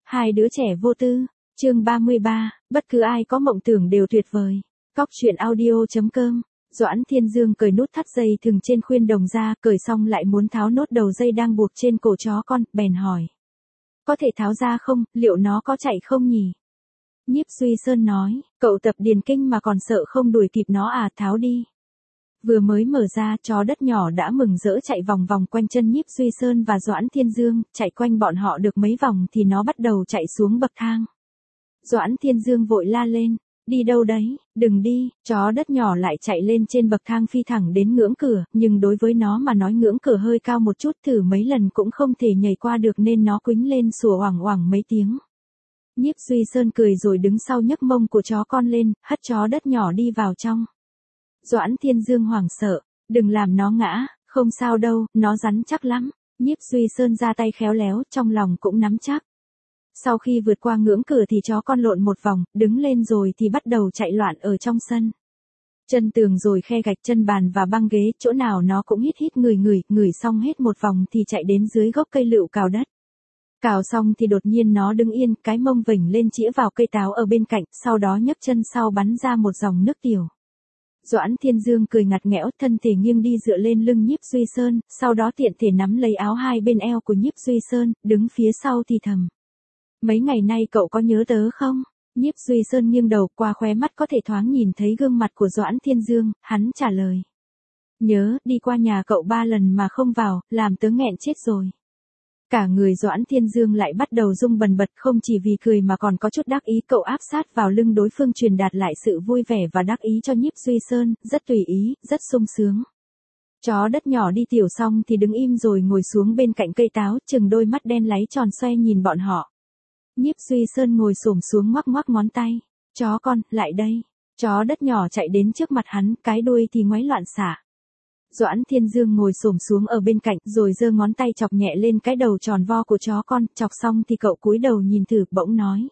Hai đứa trẻ vô tư, chương 33, bất cứ ai có mộng tưởng đều tuyệt vời. Cóc truyện audio.com. Doãn Thiên Dương cởi nút thắt dây thừng trên khuyên đồng ra, cởi xong lại muốn tháo nốt đầu dây đang buộc trên cổ chó con, bèn hỏi. Có thể tháo ra không, liệu nó có chạy không nhỉ? Nhiếp Duy Sơn nói, cậu tập điền kinh mà còn sợ không đuổi kịp nó à, tháo đi. Vừa mới mở ra, chó đất nhỏ đã mừng rỡ chạy vòng vòng quanh chân Nhiếp Duy Sơn và Doãn Thiên Dương, chạy quanh bọn họ được mấy vòng thì nó bắt đầu chạy xuống bậc thang. Doãn Thiên Dương vội la lên, đi đâu đấy, đừng đi, chó đất nhỏ lại chạy lên trên bậc thang phi thẳng đến ngưỡng cửa, nhưng đối với nó mà nói ngưỡng cửa hơi cao một chút, thử mấy lần cũng không thể nhảy qua được nên nó quýnh lên sủa oảng oảng mấy tiếng. Nhiếp Duy Sơn cười rồi đứng sau nhấc mông của chó con lên, hất chó đất nhỏ đi vào trong. Doãn Thiên Dương hoảng sợ, đừng làm nó ngã, không sao đâu, nó rắn chắc lắm. Nhiếp Duy Sơn ra tay khéo léo, trong lòng cũng nắm chắc. Sau khi vượt qua ngưỡng cửa thì chó con lộn một vòng, đứng lên rồi thì bắt đầu chạy loạn ở trong sân. Chân tường rồi khe gạch, chân bàn và băng ghế, chỗ nào nó cũng hít hít ngửi xong hết một vòng thì chạy đến dưới gốc cây lựu cào đất. Cào xong thì đột nhiên nó đứng yên, cái mông vểnh lên chĩa vào cây táo ở bên cạnh, sau đó nhấc chân sau bắn ra một dòng nước tiểu. Doãn Thiên Dương cười ngặt nghẽo, thân thể nghiêng đi dựa lên lưng Nhiếp Duy Sơn, sau đó tiện thể nắm lấy áo hai bên eo của Nhiếp Duy Sơn, đứng phía sau thì thầm. Mấy ngày nay cậu có nhớ tớ không? Nhiếp Duy Sơn nghiêng đầu, qua khóe mắt có thể thoáng nhìn thấy gương mặt của Doãn Thiên Dương, hắn trả lời. Nhớ, đi qua nhà cậu 3 lần mà không vào, làm tớ nghẹn chết rồi. Cả người Doãn Thiên Dương lại bắt đầu rung bần bật, không chỉ vì cười mà còn có chút đắc ý, cậu áp sát vào lưng đối phương truyền đạt lại sự vui vẻ và đắc ý cho Nhiếp Duy Sơn, rất tùy ý, rất sung sướng. Chó đất nhỏ đi tiểu xong thì đứng im rồi ngồi xuống bên cạnh cây táo, chừng đôi mắt đen láy tròn xoe nhìn bọn họ. Nhiếp Duy Sơn ngồi xổm xuống ngoắc ngoắc ngón tay. Chó con, lại đây. Chó đất nhỏ chạy đến trước mặt hắn, cái đuôi thì ngoáy loạn xạ. Doãn Thiên Dương ngồi xổm xuống ở bên cạnh rồi giơ ngón tay chọc nhẹ lên cái đầu tròn vo của chó con, chọc xong thì cậu cúi đầu nhìn thử, bỗng nói.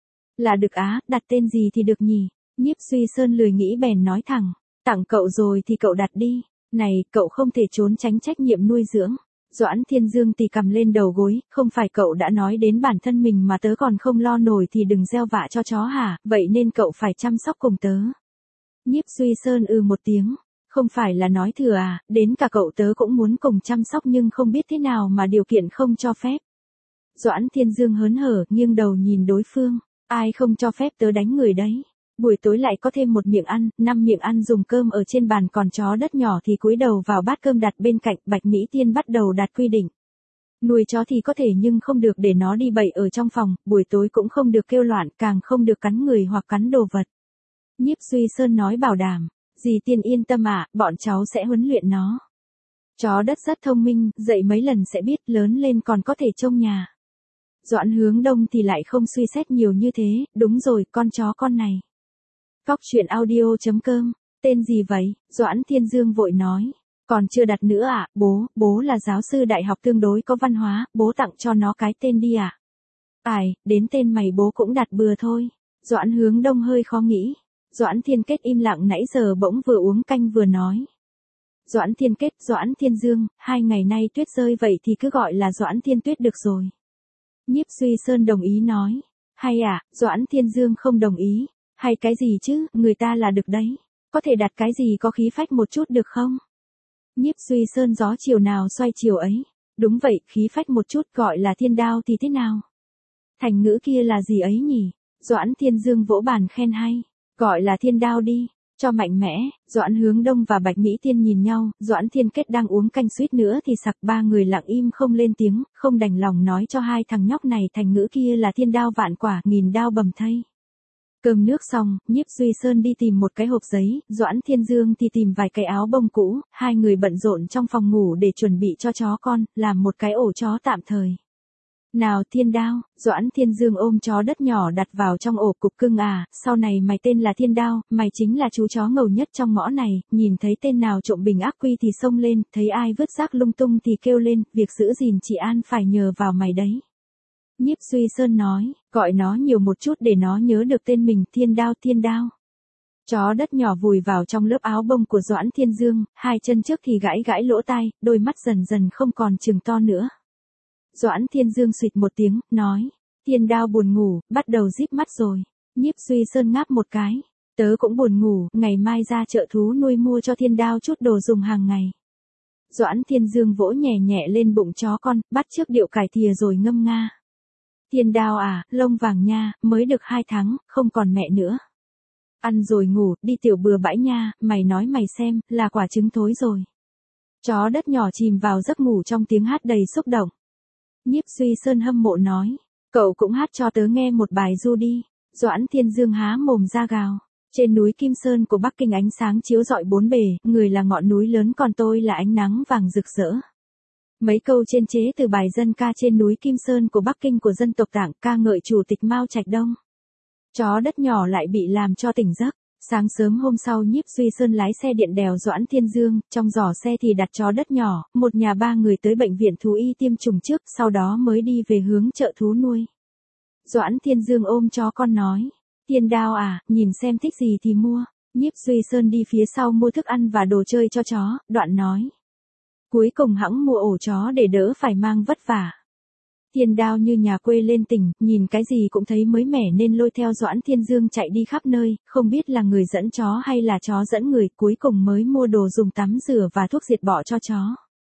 Là Đực Á, đặt tên gì thì được nhỉ? Nhiếp Duy Sơn lười nghĩ bèn nói thẳng, tặng cậu rồi thì cậu đặt đi, này, cậu không thể trốn tránh trách nhiệm nuôi dưỡng. Doãn Thiên Dương tì cầm lên đầu gối, không phải cậu đã nói đến bản thân mình mà tớ còn không lo nổi thì đừng gieo vạ cho chó hả, vậy nên cậu phải chăm sóc cùng tớ. Nhiếp Duy Sơn một tiếng. Không phải là nói thừa à, đến cả cậu tớ cũng muốn cùng chăm sóc nhưng không biết thế nào mà điều kiện không cho phép. Doãn Thiên Dương hớn hở, nghiêng đầu nhìn đối phương, ai không cho phép tớ đánh người đấy. Buổi tối lại có thêm một miệng ăn, 5 miệng ăn dùng cơm ở trên bàn, còn chó đất nhỏ thì cúi đầu vào bát cơm đặt bên cạnh. Bạch Mỹ Tiên bắt đầu đặt quy định. Nuôi chó thì có thể nhưng không được để nó đi bậy ở trong phòng, buổi tối cũng không được kêu loạn, càng không được cắn người hoặc cắn đồ vật. Nhiếp Duy Sơn nói bảo đảm. Dì Tiên yên tâm ạ, bọn cháu sẽ huấn luyện nó. Chó đất rất thông minh, dạy mấy lần sẽ biết, lớn lên còn có thể trông nhà. Doãn Hướng Đông thì lại không suy xét nhiều như thế, đúng rồi, con chó con này. Cóc truyện audio.com, tên gì vậy? Doãn Thiên Dương vội nói. Còn chưa đặt nữa ạ, bố là giáo sư đại học tương đối có văn hóa, bố tặng cho nó cái tên đi ạ. Ai, đến tên mày bố cũng đặt bừa thôi. Doãn Hướng Đông hơi khó nghĩ. Doãn Thiên Kết im lặng nãy giờ bỗng vừa uống canh vừa nói. Doãn Thiên Kết, Doãn Thiên Dương, 2 ngày nay tuyết rơi vậy thì cứ gọi là Doãn Thiên Tuyết được rồi. Nhiếp Duy Sơn đồng ý nói. Hay à, Doãn Thiên Dương không đồng ý. Hay cái gì chứ, người ta là Đực đấy. Có thể đặt cái gì có khí phách một chút được không? Nhiếp Duy Sơn gió chiều nào xoay chiều ấy. Đúng vậy, khí phách một chút, gọi là Thiên Đao thì thế nào? Thành ngữ kia là gì ấy nhỉ? Doãn Thiên Dương vỗ bàn khen hay. Gọi là Thiên Đao đi, cho mạnh mẽ. Doãn Hướng Đông và Bạch Mỹ Tiên nhìn nhau, Doãn Thiên Kết đang uống canh suýt nữa thì sặc, 3 người lặng im không lên tiếng, không đành lòng nói cho hai thằng nhóc này thành ngữ kia là thiên đao vạn quả, nghìn đao bầm thây. Cơm nước xong, Nhiếp Duy Sơn đi tìm một cái hộp giấy, Doãn Thiên Dương thì tìm vài cái áo bông cũ, hai người bận rộn trong phòng ngủ để chuẩn bị cho chó con, làm một cái ổ chó tạm thời. Nào Thiên Đao, Doãn Thiên Dương ôm chó đất nhỏ đặt vào trong ổ, cục cưng à, sau này mày tên là Thiên Đao, mày chính là chú chó ngầu nhất trong ngõ này, nhìn thấy tên nào trộm bình ác quy thì xông lên, thấy ai vứt rác lung tung thì kêu lên, việc giữ gìn trị an phải nhờ vào mày đấy. Nhiếp Duy Sơn nói, gọi nó nhiều một chút để nó nhớ được tên mình, Thiên Đao Thiên Đao. Chó đất nhỏ vùi vào trong lớp áo bông của Doãn Thiên Dương, hai chân trước thì gãi gãi lỗ tai, đôi mắt dần dần không còn trừng to nữa. Doãn Thiên Dương xịt một tiếng, nói, Thiên Đao buồn ngủ, bắt đầu díp mắt rồi. Nhiếp Duy Sơn ngáp một cái. Tớ cũng buồn ngủ, ngày mai ra chợ thú nuôi mua cho Thiên Đao chút đồ dùng hàng ngày. Doãn Thiên Dương vỗ nhẹ nhẹ lên bụng chó con, bắt chước điệu cải thìa rồi ngâm nga. Thiên Đao à, lông vàng nha, mới được 2 tháng, không còn mẹ nữa. Ăn rồi ngủ, đi tiểu bừa bãi nha, mày nói mày xem, là quả trứng thối rồi. Chó đất nhỏ chìm vào giấc ngủ trong tiếng hát đầy xúc động. Nhiếp Duy Sơn hâm mộ nói, cậu cũng hát cho tớ nghe một bài ru đi. Doãn Thiên Dương há mồm ra gào. Trên núi Kim Sơn của Bắc Kinh ánh sáng chiếu rọi bốn bề, người là ngọn núi lớn còn tôi là ánh nắng vàng rực rỡ. Mấy câu trên chế từ bài dân ca trên núi Kim Sơn của Bắc Kinh của dân tộc Tạng ca ngợi chủ tịch Mao Trạch Đông. Chó đất nhỏ lại bị làm cho tỉnh giấc. Sáng sớm hôm sau Nhiếp Duy Sơn lái xe điện đèo Doãn Thiên Dương, trong giỏ xe thì đặt chó đất nhỏ, một nhà 3 người tới bệnh viện thú y tiêm chủng trước, sau đó mới đi về hướng chợ thú nuôi. Doãn Thiên Dương ôm chó con nói, Thiên Đao à, nhìn xem thích gì thì mua. Nhiếp Duy Sơn đi phía sau mua thức ăn và đồ chơi cho chó, đoạn nói. Cuối cùng hẵng mua ổ chó để đỡ phải mang vất vả. Thiên Đao như nhà quê lên tỉnh, nhìn cái gì cũng thấy mới mẻ nên lôi theo Doãn Thiên Dương chạy đi khắp nơi, không biết là người dẫn chó hay là chó dẫn người, cuối cùng mới mua đồ dùng tắm rửa và thuốc diệt bọ cho chó.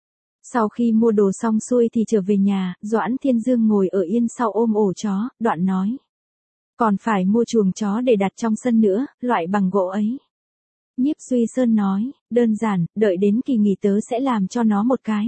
Sau khi mua đồ xong xuôi thì trở về nhà, Doãn Thiên Dương ngồi ở yên sau ôm ổ chó, đoạn nói. Còn phải mua chuồng chó để đặt trong sân nữa, loại bằng gỗ ấy. Nhiếp Duy Sơn nói, đơn giản, đợi đến kỳ nghỉ tớ sẽ làm cho nó một cái.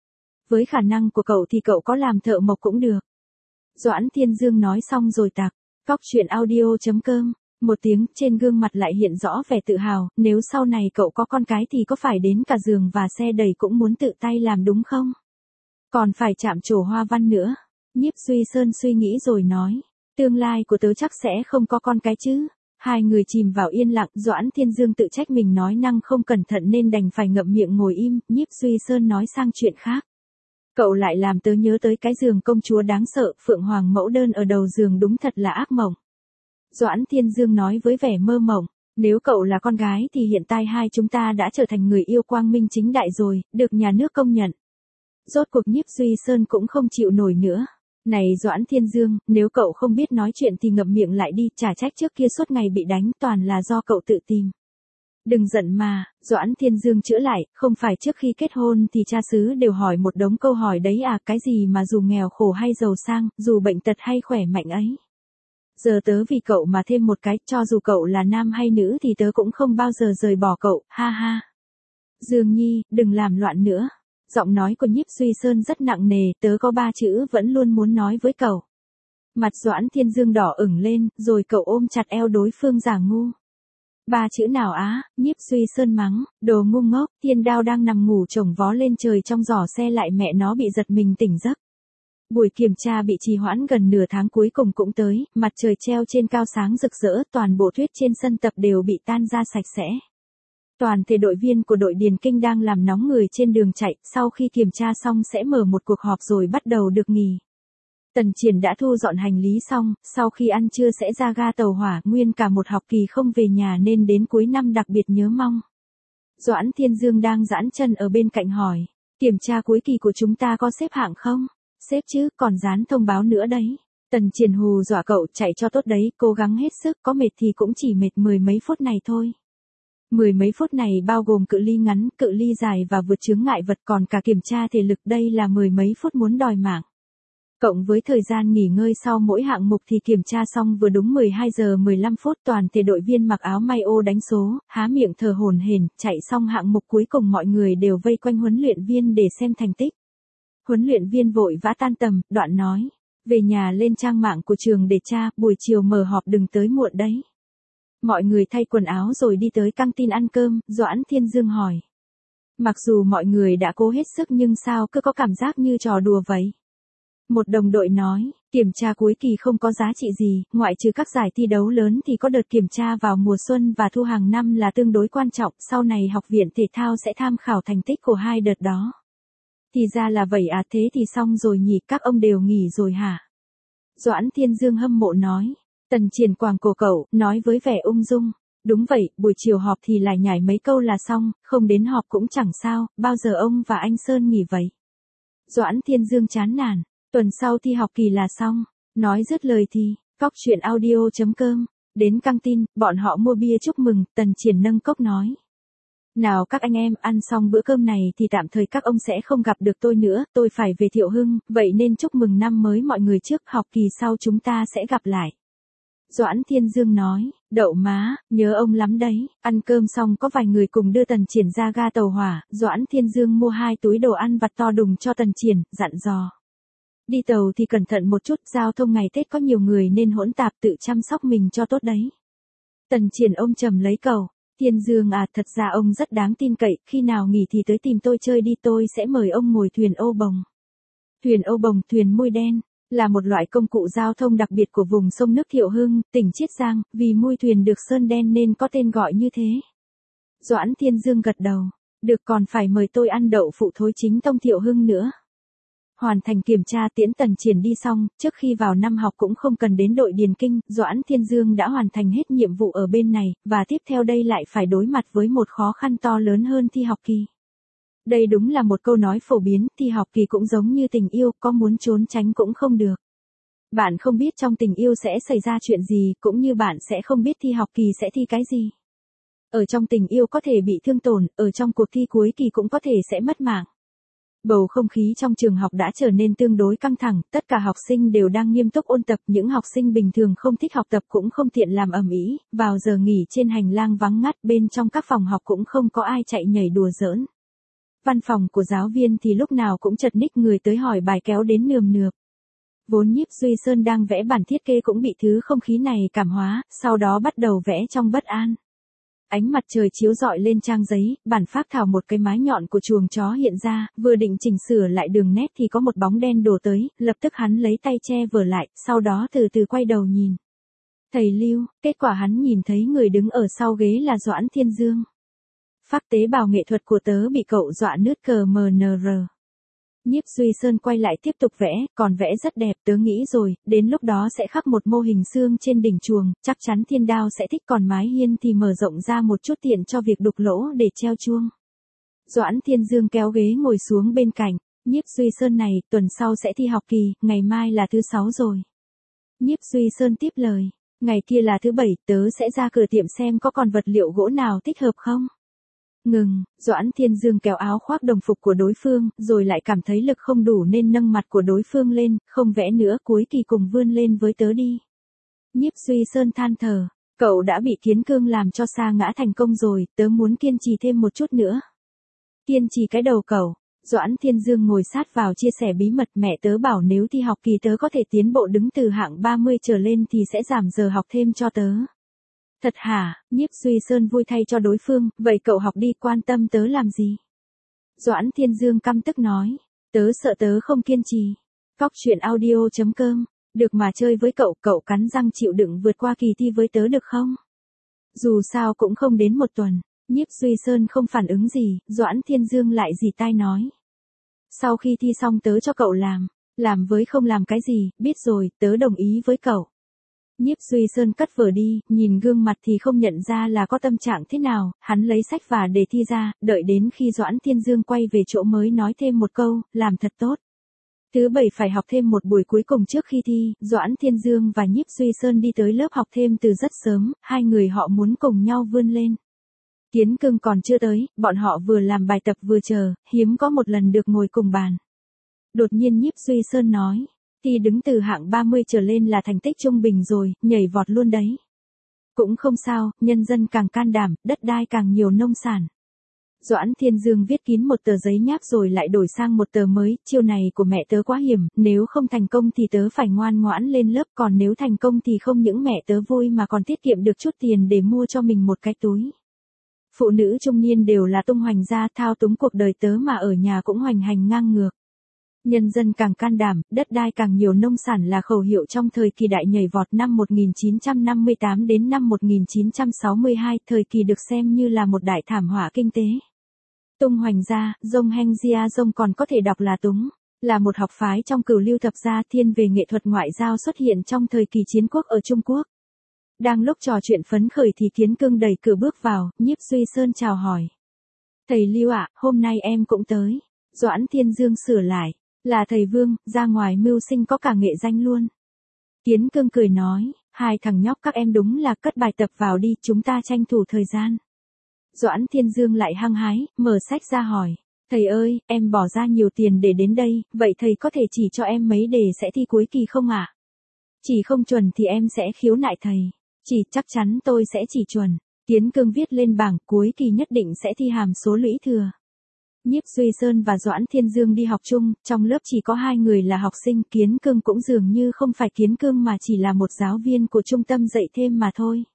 Với khả năng của cậu thì cậu có làm thợ mộc cũng được. Doãn Thiên Dương nói xong rồi tặc. Cóc truyện audio.com. Một tiếng, trên gương mặt lại hiện rõ vẻ tự hào, nếu sau này cậu có con cái thì có phải đến cả giường và xe đẩy cũng muốn tự tay làm đúng không? Còn phải chạm trổ hoa văn nữa. Nhiếp Duy Sơn suy nghĩ rồi nói. Tương lai của tớ chắc sẽ không có con cái chứ. Hai người chìm vào yên lặng, Doãn Thiên Dương tự trách mình nói năng không cẩn thận nên đành phải ngậm miệng ngồi im, Nhiếp Duy Sơn nói sang chuyện khác. Cậu lại làm tớ nhớ tới cái giường công chúa đáng sợ, Phượng Hoàng mẫu đơn ở đầu giường đúng thật là ác mộng. Doãn Thiên Dương nói với vẻ mơ mộng, nếu cậu là con gái thì hiện tại hai chúng ta đã trở thành người yêu quang minh chính đại rồi, được nhà nước công nhận. Rốt cuộc Nhiếp Duy Sơn cũng không chịu nổi nữa. Này Doãn Thiên Dương, nếu cậu không biết nói chuyện thì ngậm miệng lại đi, chả trách trước kia suốt ngày bị đánh toàn là do cậu tự tìm. Đừng giận mà, Doãn Thiên Dương chữa lại, không phải trước khi kết hôn thì cha xứ đều hỏi một đống câu hỏi đấy à, cái gì mà dù nghèo khổ hay giàu sang, dù bệnh tật hay khỏe mạnh ấy. Giờ tớ vì cậu mà thêm một cái, cho dù cậu là nam hay nữ thì tớ cũng không bao giờ rời bỏ cậu, ha ha. Dương Nhi, đừng làm loạn nữa. Giọng nói của Nhiếp Duy Sơn rất nặng nề, tớ có 3 chữ vẫn luôn muốn nói với cậu. Mặt Doãn Thiên Dương đỏ ửng lên, rồi cậu ôm chặt eo đối phương giả ngu. 3 chữ nào á? Nhiếp Duy Sơn mắng, đồ ngu ngốc. Thiên Đao đang nằm ngủ chồng vó lên trời trong giỏ xe lại mẹ nó bị giật mình tỉnh giấc. Buổi kiểm tra bị trì hoãn gần nửa tháng cuối cùng cũng tới, mặt trời treo trên cao sáng rực rỡ, toàn bộ tuyết trên sân tập đều bị tan ra sạch sẽ. Toàn thể đội viên của đội điền kinh đang làm nóng người trên đường chạy, sau khi kiểm tra xong sẽ mở một cuộc họp rồi bắt đầu được nghỉ. Tần Triển đã thu dọn hành lý xong, sau khi ăn trưa sẽ ra ga tàu hỏa, nguyên cả một học kỳ không về nhà nên đến cuối năm đặc biệt nhớ mong. Doãn Thiên Dương đang giãn chân ở bên cạnh hỏi, kiểm tra cuối kỳ của chúng ta có xếp hạng không? Xếp chứ, còn dán thông báo nữa đấy. Tần Triển hù dọa cậu, chạy cho tốt đấy, cố gắng hết sức, có mệt thì cũng chỉ mệt 10 mấy phút này thôi. 10 mấy phút này bao gồm cự ly ngắn, cự ly dài và vượt chướng ngại vật, còn cả kiểm tra thể lực, đây là 10 mấy phút muốn đòi mạng. Cộng với thời gian nghỉ ngơi sau mỗi hạng mục thì kiểm tra xong vừa đúng 12 giờ 15 phút, toàn thể đội viên mặc áo may ô đánh số, há miệng thở hổn hển, chạy xong hạng mục cuối cùng mọi người đều vây quanh huấn luyện viên để xem thành tích. Huấn luyện viên vội vã tan tầm, đoạn nói, về nhà lên trang mạng của trường để tra, buổi chiều mở họp đừng tới muộn đấy. Mọi người thay quần áo rồi đi tới căng tin ăn cơm, Doãn Thiên Dương hỏi. Mặc dù mọi người đã cố hết sức nhưng sao cứ có cảm giác như trò đùa vậy? Một đồng đội nói, kiểm tra cuối kỳ không có giá trị gì, ngoại trừ các giải thi đấu lớn thì có đợt kiểm tra vào mùa xuân và thu hàng năm là tương đối quan trọng, sau này học viện thể thao sẽ tham khảo thành tích của hai đợt đó. Thì ra là vậy à, thế thì xong rồi nhỉ, các ông đều nghỉ rồi hả? Doãn Thiên Dương hâm mộ nói. Tần Triển quàng cổ cậu, nói với vẻ ung dung. Đúng vậy, buổi chiều họp thì lại nhảy mấy câu là xong, không đến họp cũng chẳng sao, bao giờ ông và anh Sơn nghỉ vậy? Doãn Thiên Dương chán nản, tuần sau thi học kỳ là xong. Nói dứt lời thì, cóc truyện audio.com, đến căng tin, bọn họ mua bia chúc mừng, Tần Triển nâng cốc nói. Nào các anh em, ăn xong bữa cơm này thì tạm thời các ông sẽ không gặp được tôi nữa, tôi phải về Thiệu Hưng, vậy nên chúc mừng năm mới mọi người trước, học kỳ sau chúng ta sẽ gặp lại. Doãn Thiên Dương nói, đậu má, nhớ ông lắm đấy, ăn cơm xong có vài người cùng đưa Tần Triển ra ga tàu hỏa, Doãn Thiên Dương mua 2 túi đồ ăn vặt to đùng cho Tần Triển, dặn dò. Đi tàu thì cẩn thận một chút, giao thông ngày Tết có nhiều người nên hỗn tạp, tự chăm sóc mình cho tốt đấy. Tần Triển ôm trầm lấy cầu, Thiên Dương à, thật ra ông rất đáng tin cậy, khi nào nghỉ thì tới tìm tôi chơi đi, tôi sẽ mời ông ngồi thuyền ô bồng. Thuyền ô bồng, thuyền mui đen, là một loại công cụ giao thông đặc biệt của vùng sông nước Thiệu Hưng, tỉnh Chiết Giang, vì mui thuyền được sơn đen nên có tên gọi như thế. Doãn Thiên Dương gật đầu, được, còn phải mời tôi ăn đậu phụ thối chính tông Thiệu Hưng nữa. Hoàn thành kiểm tra tiễn Tần Triển đi xong, trước khi vào năm học cũng không cần đến đội điền kinh, Doãn Thiên Dương đã hoàn thành hết nhiệm vụ ở bên này, và tiếp theo đây lại phải đối mặt với một khó khăn to lớn hơn thi học kỳ. Đây đúng là một câu nói phổ biến, thi học kỳ cũng giống như tình yêu, có muốn trốn tránh cũng không được. Bạn không biết trong tình yêu sẽ xảy ra chuyện gì, cũng như bạn sẽ không biết thi học kỳ sẽ thi cái gì. Ở trong tình yêu có thể bị thương tổn, ở trong cuộc thi cuối kỳ cũng có thể sẽ mất mạng. Bầu không khí trong trường học đã trở nên tương đối căng thẳng, tất cả học sinh đều đang nghiêm túc ôn tập, những học sinh bình thường không thích học tập cũng không tiện làm ầm ĩ, vào giờ nghỉ trên hành lang vắng ngắt, bên trong các phòng học cũng không có ai chạy nhảy đùa giỡn. Văn phòng của giáo viên thì lúc nào cũng chật ních, người tới hỏi bài kéo đến nườm nượp. Vốn Nhiếp Duy Sơn đang vẽ bản thiết kế cũng bị thứ không khí này cảm hóa, sau đó bắt đầu vẽ trong bất an. Ánh mặt trời chiếu rọi lên trang giấy, bản phác thảo một cái mái nhọn của chuồng chó hiện ra, vừa định chỉnh sửa lại đường nét thì có một bóng đen đổ tới, lập tức hắn lấy tay che vở lại, sau đó từ từ quay đầu nhìn. Thầy Lưu, kết quả hắn nhìn thấy người đứng ở sau ghế là Doãn Thiên Dương. Phác tế bào nghệ thuật của tớ bị cậu dọa nứt cờ MNR. Nhiếp Duy Sơn quay lại tiếp tục vẽ, còn vẽ rất đẹp, tớ nghĩ rồi, đến lúc đó sẽ khắc một mô hình xương trên đỉnh chuồng, chắc chắn Thiên Đao sẽ thích, còn mái hiên thì mở rộng ra một chút tiện cho việc đục lỗ để treo chuông. Doãn Thiên Dương kéo ghế ngồi xuống bên cạnh, Nhiếp Duy Sơn này, tuần sau sẽ thi học kỳ, ngày mai là thứ 6 rồi. Nhiếp Duy Sơn tiếp lời, ngày kia là thứ 7, tớ sẽ ra cửa tiệm xem có còn vật liệu gỗ nào thích hợp không. Ngừng, Doãn Thiên Dương kéo áo khoác đồng phục của đối phương, rồi lại cảm thấy lực không đủ nên nâng mặt của đối phương lên, không vẽ nữa, cuối kỳ cùng vươn lên với tớ đi. Nhiếp Duy Sơn than thở, cậu đã bị Kiến Cương làm cho sa ngã thành công rồi, tớ muốn kiên trì thêm một chút nữa. Kiên trì cái đầu cậu. Doãn Thiên Dương ngồi sát vào chia sẻ bí mật, mẹ tớ bảo nếu thi học kỳ tớ có thể tiến bộ đứng từ hạng 30 trở lên thì sẽ giảm giờ học thêm cho tớ. Thật hả? Nhiếp Duy Sơn vui thay cho đối phương, vậy cậu học đi, quan tâm tớ làm gì? Doãn Thiên Dương căm tức nói, tớ sợ tớ không kiên trì. Cóc truyện audio.com, được mà chơi với cậu, cậu cắn răng chịu đựng vượt qua kỳ thi với tớ được không? Dù sao cũng không đến một tuần, Nhiếp Duy Sơn không phản ứng gì, Doãn Thiên Dương lại rỉ tai nói. Sau khi thi xong tớ cho cậu làm với không làm cái gì, biết rồi, tớ đồng ý với cậu. Nhiếp Duy Sơn cất vở đi, nhìn gương mặt thì không nhận ra là có tâm trạng thế nào, hắn lấy sách và đề thi ra, đợi đến khi Doãn Thiên Dương quay về chỗ mới nói thêm một câu, làm thật tốt. Thứ 7 phải học thêm một buổi cuối cùng trước khi thi, Doãn Thiên Dương và Nhiếp Duy Sơn đi tới lớp học thêm từ rất sớm, hai người họ muốn cùng nhau vươn lên. Kiến Cương còn chưa tới, bọn họ vừa làm bài tập vừa chờ, hiếm có một lần được ngồi cùng bàn. Đột nhiên Nhiếp Duy Sơn nói. Thì đứng từ hạng 30 trở lên là thành tích trung bình rồi, nhảy vọt luôn đấy. Cũng không sao, nhân dân càng can đảm, đất đai càng nhiều nông sản. Doãn Thiên Dương viết kín một tờ giấy nháp rồi lại đổi sang một tờ mới, chiêu này của mẹ tớ quá hiểm, nếu không thành công thì tớ phải ngoan ngoãn lên lớp, còn nếu thành công thì không những mẹ tớ vui mà còn tiết kiệm được chút tiền để mua cho mình một cái túi. Phụ nữ trung niên đều là tung hoành gia, thao túng cuộc đời tớ mà ở nhà cũng hoành hành ngang ngược. Nhân dân càng can đảm, đất đai càng nhiều nông sản là khẩu hiệu trong thời kỳ đại nhảy vọt năm 1958 đến năm 1962, thời kỳ được xem như là một đại thảm họa kinh tế. Tung hoành gia, Dông Heng Gia Dông còn có thể đọc là Túng, là một học phái trong cửu lưu thập gia thiên về nghệ thuật ngoại giao xuất hiện trong thời kỳ chiến quốc ở Trung Quốc. Đang lúc trò chuyện phấn khởi thì Kiến Cương đẩy cửa bước vào, Nhiếp Duy Sơn chào hỏi. Thầy Lưu ạ, hôm nay em cũng tới. Doãn Thiên Dương sửa lại. Là thầy Vương, ra ngoài mưu sinh có cả nghệ danh luôn. Kiến Cương cười nói, hai thằng nhóc các em đúng là cất bài tập vào đi, chúng ta tranh thủ thời gian. Doãn Thiên Dương lại hăng hái, mở sách ra hỏi, thầy ơi, em bỏ ra nhiều tiền để đến đây, vậy thầy có thể chỉ cho em mấy đề sẽ thi cuối kỳ không ạ? Chỉ không chuẩn thì em sẽ khiếu nại thầy. Chỉ chắc chắn tôi sẽ chỉ chuẩn. Kiến Cương viết lên bảng cuối kỳ nhất định sẽ thi hàm số lũy thừa. Nhiếp Duy Sơn và Doãn Thiên Dương đi học chung, trong lớp chỉ có 2 người là học sinh, Kiến Cương cũng dường như không phải Kiến Cương mà chỉ là một giáo viên của trung tâm dạy thêm mà thôi.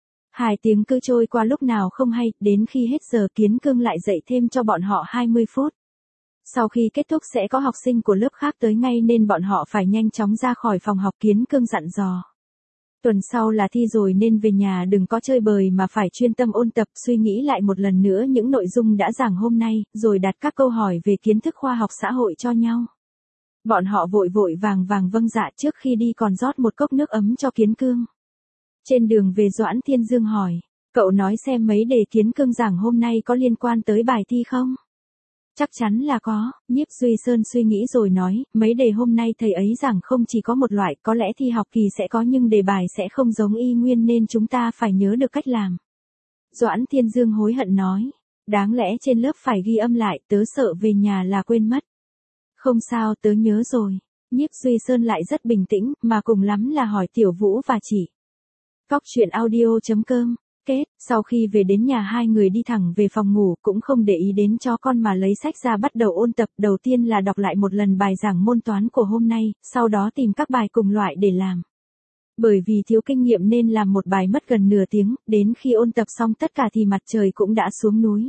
2 tiếng cứ trôi qua lúc nào không hay, đến khi hết giờ Kiến Cương lại dạy thêm cho bọn họ 20 phút. Sau khi kết thúc sẽ có học sinh của lớp khác tới ngay nên bọn họ phải nhanh chóng ra khỏi phòng học, Kiến Cương dặn dò. Tuần sau là thi rồi nên về nhà đừng có chơi bời mà phải chuyên tâm ôn tập, suy nghĩ lại một lần nữa những nội dung đã giảng hôm nay, rồi đặt các câu hỏi về kiến thức khoa học xã hội cho nhau. Bọn họ vội vội vàng vàng vâng dạ, trước khi đi còn rót một cốc nước ấm cho Kiến Cương. Trên đường về Doãn Thiên Dương hỏi, cậu nói xem mấy đề Kiến Cương giảng hôm nay có liên quan tới bài thi không? Chắc chắn là có, Nhiếp Duy Sơn suy nghĩ rồi nói, mấy đề hôm nay thầy ấy giảng không chỉ có một loại, có lẽ thi học kỳ sẽ có nhưng đề bài sẽ không giống y nguyên nên chúng ta phải nhớ được cách làm. Doãn Thiên Dương hối hận nói, đáng lẽ trên lớp phải ghi âm lại, tớ sợ về nhà là quên mất. Không sao, tớ nhớ rồi. Nhiếp Duy Sơn lại rất bình tĩnh, mà cùng lắm là hỏi Tiểu Vũ và chị. Cóc truyện audio.com. Kết, sau khi về đến nhà hai người đi thẳng về phòng ngủ, cũng không để ý đến chó con mà lấy sách ra bắt đầu ôn tập. Đầu tiên là đọc lại một lần bài giảng môn toán của hôm nay, sau đó tìm các bài cùng loại để làm. Bởi vì thiếu kinh nghiệm nên làm một bài mất gần nửa tiếng, đến khi ôn tập xong tất cả thì mặt trời cũng đã xuống núi.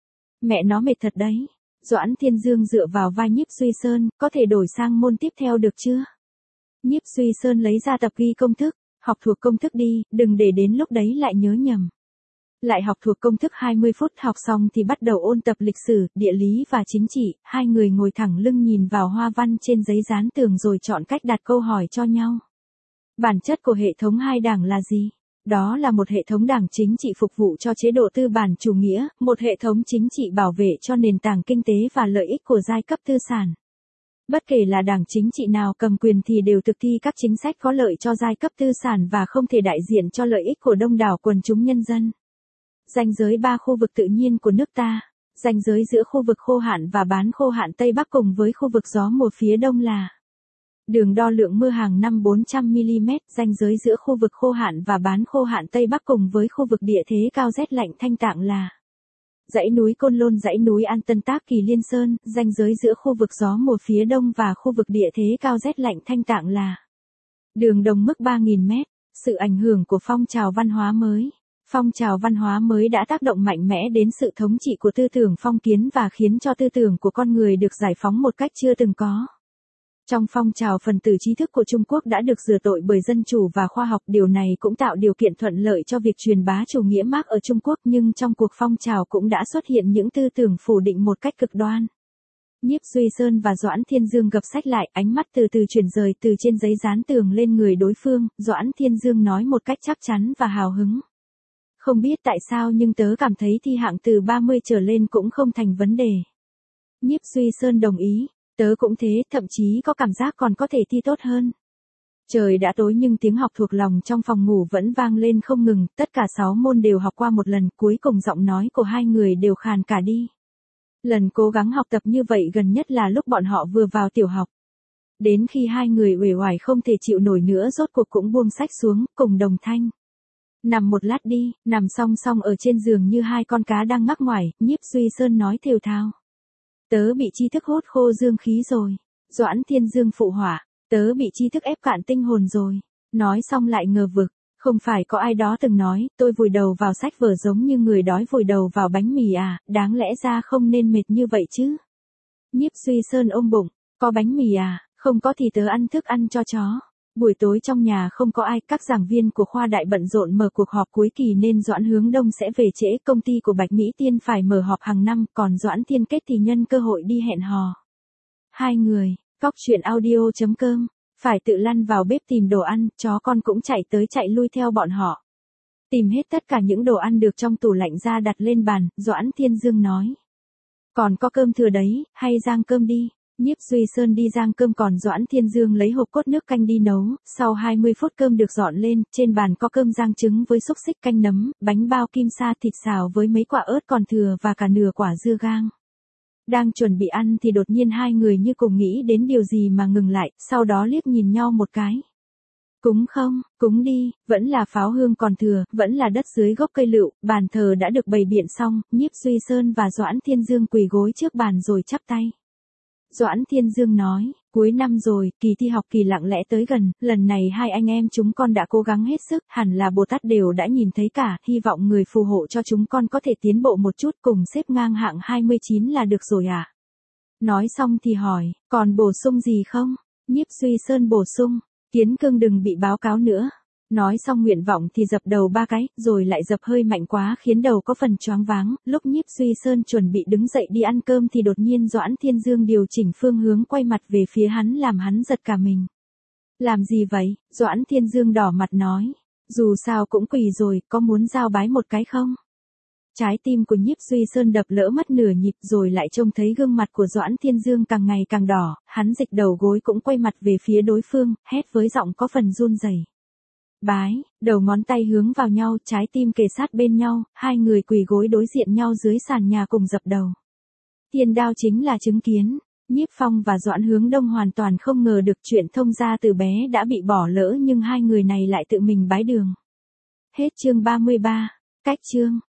Mẹ nó mệt thật đấy. Doãn Thiên Dương dựa vào vai Nhiếp Duy Sơn, có thể đổi sang môn tiếp theo được chưa? Nhiếp Duy Sơn lấy ra tập ghi công thức. Học thuộc công thức đi, đừng để đến lúc đấy lại nhớ nhầm. Lại học thuộc công thức 20 phút, học xong thì bắt đầu ôn tập lịch sử, địa lý và chính trị. Hai người ngồi thẳng lưng nhìn vào hoa văn trên giấy dán tường rồi chọn cách đặt câu hỏi cho nhau. Bản chất của hệ thống hai đảng là gì? Đó là một hệ thống đảng chính trị phục vụ cho chế độ tư bản chủ nghĩa, một hệ thống chính trị bảo vệ cho nền tảng kinh tế và lợi ích của giai cấp tư sản. Bất kể là đảng chính trị nào cầm quyền thì đều thực thi các chính sách có lợi cho giai cấp tư sản và không thể đại diện cho lợi ích của đông đảo quần chúng nhân dân. Ranh giới 3 khu vực tự nhiên của nước ta. Ranh giới giữa khu vực khô hạn và bán khô hạn Tây Bắc cùng với khu vực gió mùa phía Đông là đường đo lượng mưa hàng năm 400mm. Ranh giới giữa khu vực khô hạn và bán khô hạn Tây Bắc cùng với khu vực địa thế cao rét lạnh Thanh Tạng là dãy núi Côn Lôn, dãy núi An Tân, Tác Kỳ, Liên Sơn. Ranh giới giữa khu vực gió mùa phía Đông và khu vực địa thế cao rét lạnh Thanh Tạng là đường đồng mức 3.000m. Sự ảnh hưởng của phong trào văn hóa mới. Phong trào văn hóa mới đã tác động mạnh mẽ đến sự thống trị của tư tưởng phong kiến và khiến cho tư tưởng của con người được giải phóng một cách chưa từng có. Trong phong trào phần tử trí thức của Trung Quốc đã được rửa tội bởi dân chủ và khoa học, điều này cũng tạo điều kiện thuận lợi cho việc truyền bá chủ nghĩa Mác ở Trung Quốc, nhưng trong cuộc phong trào cũng đã xuất hiện những tư tưởng phủ định một cách cực đoan. Nhiếp Duy Sơn và Doãn Thiên Dương gập sách lại, ánh mắt từ từ chuyển rời từ trên giấy dán tường lên người đối phương. Doãn Thiên Dương nói một cách chắc chắn và hào hứng. Không biết tại sao nhưng tớ cảm thấy thi hạng từ 30 trở lên cũng không thành vấn đề. Nhiếp Duy Sơn đồng ý. Tớ cũng thế, thậm chí có cảm giác còn có thể thi tốt hơn. Trời đã tối nhưng tiếng học thuộc lòng trong phòng ngủ vẫn vang lên không ngừng, tất cả 6 môn đều học qua một lần, cuối cùng giọng nói của hai người đều khàn cả đi. Lần cố gắng học tập như vậy gần nhất là lúc bọn họ vừa vào tiểu học. Đến khi hai người uể oải không thể chịu nổi nữa rốt cuộc cũng buông sách xuống, cùng đồng thanh. Nằm một lát đi, nằm song song ở trên giường như hai con cá đang ngắc ngoải, Nhiếp Duy Sơn nói thều thào. Tớ bị tri thức hút khô dương khí rồi. Doãn Thiên Dương phụ họa, tớ bị tri thức ép cạn tinh hồn rồi. Nói xong lại ngờ vực, không phải có ai đó từng nói, tôi vùi đầu vào sách vở giống như người đói vùi đầu vào bánh mì à, đáng lẽ ra không nên mệt như vậy chứ. Nhiếp Duy Sơn ôm bụng, có bánh mì à, không có thì tớ ăn thức ăn cho chó. Buổi tối trong nhà không có ai, các giảng viên của khoa đại bận rộn mở cuộc họp cuối kỳ nên Doãn Hướng Đông sẽ về trễ, công ty của Bạch Mỹ Tiên phải mở họp hàng năm, còn Doãn Thiên Kết thì nhân cơ hội đi hẹn hò. Hai người, cóc truyện audio.com, phải tự lăn vào bếp tìm đồ ăn, chó con cũng chạy tới chạy lui theo bọn họ. Tìm hết tất cả những đồ ăn được trong tủ lạnh ra đặt lên bàn, Doãn Thiên Dương nói. Còn có cơm thừa đấy, hay rang cơm đi. Nhiếp Duy Sơn đi rang cơm còn Doãn Thiên Dương lấy hộp cốt nước canh đi nấu, sau 20 phút cơm được dọn lên, trên bàn có cơm rang trứng với xúc xích canh nấm, bánh bao kim sa thịt xào với mấy quả ớt còn thừa và cả nửa quả dưa gang. Đang chuẩn bị ăn thì đột nhiên hai người như cùng nghĩ đến điều gì mà ngừng lại, sau đó liếc nhìn nhau một cái. Cúng không, cúng đi, vẫn là pháo hương còn thừa, vẫn là đất dưới gốc cây lựu, bàn thờ đã được bày biện xong, Nhiếp Duy Sơn và Doãn Thiên Dương quỳ gối trước bàn rồi chắp tay. Doãn Thiên Dương nói, cuối năm rồi, kỳ thi học kỳ lặng lẽ tới gần, lần này hai anh em chúng con đã cố gắng hết sức, hẳn là Bồ Tát đều đã nhìn thấy cả, hy vọng người phù hộ cho chúng con có thể tiến bộ một chút cùng xếp ngang hạng 29 là được rồi à. Nói xong thì hỏi, còn bổ sung gì không? Nhiếp Duy Sơn bổ sung, Kiến Cương đừng bị báo cáo nữa. Nói xong nguyện vọng thì dập đầu 3 cái, rồi lại dập hơi mạnh quá khiến đầu có phần choáng váng, lúc Nhiếp Duy Sơn chuẩn bị đứng dậy đi ăn cơm thì đột nhiên Doãn Thiên Dương điều chỉnh phương hướng quay mặt về phía hắn làm hắn giật cả mình. Làm gì vậy? Doãn Thiên Dương đỏ mặt nói, dù sao cũng quỳ rồi, có muốn giao bái một cái không? Trái tim của Nhiếp Duy Sơn đập lỡ mất nửa nhịp rồi lại trông thấy gương mặt của Doãn Thiên Dương càng ngày càng đỏ, hắn dịch đầu gối cũng quay mặt về phía đối phương, hét với giọng có phần run rẩy. Bái, đầu ngón tay hướng vào nhau, trái tim kề sát bên nhau, hai người quỳ gối đối diện nhau dưới sàn nhà cùng dập đầu. Thiên Đao chính là chứng kiến, Nhiếp Phong và Doãn Hướng Đông hoàn toàn không ngờ được chuyện thông gia từ bé đã bị bỏ lỡ nhưng hai người này lại tự mình bái đường. Hết chương 33, cách chương.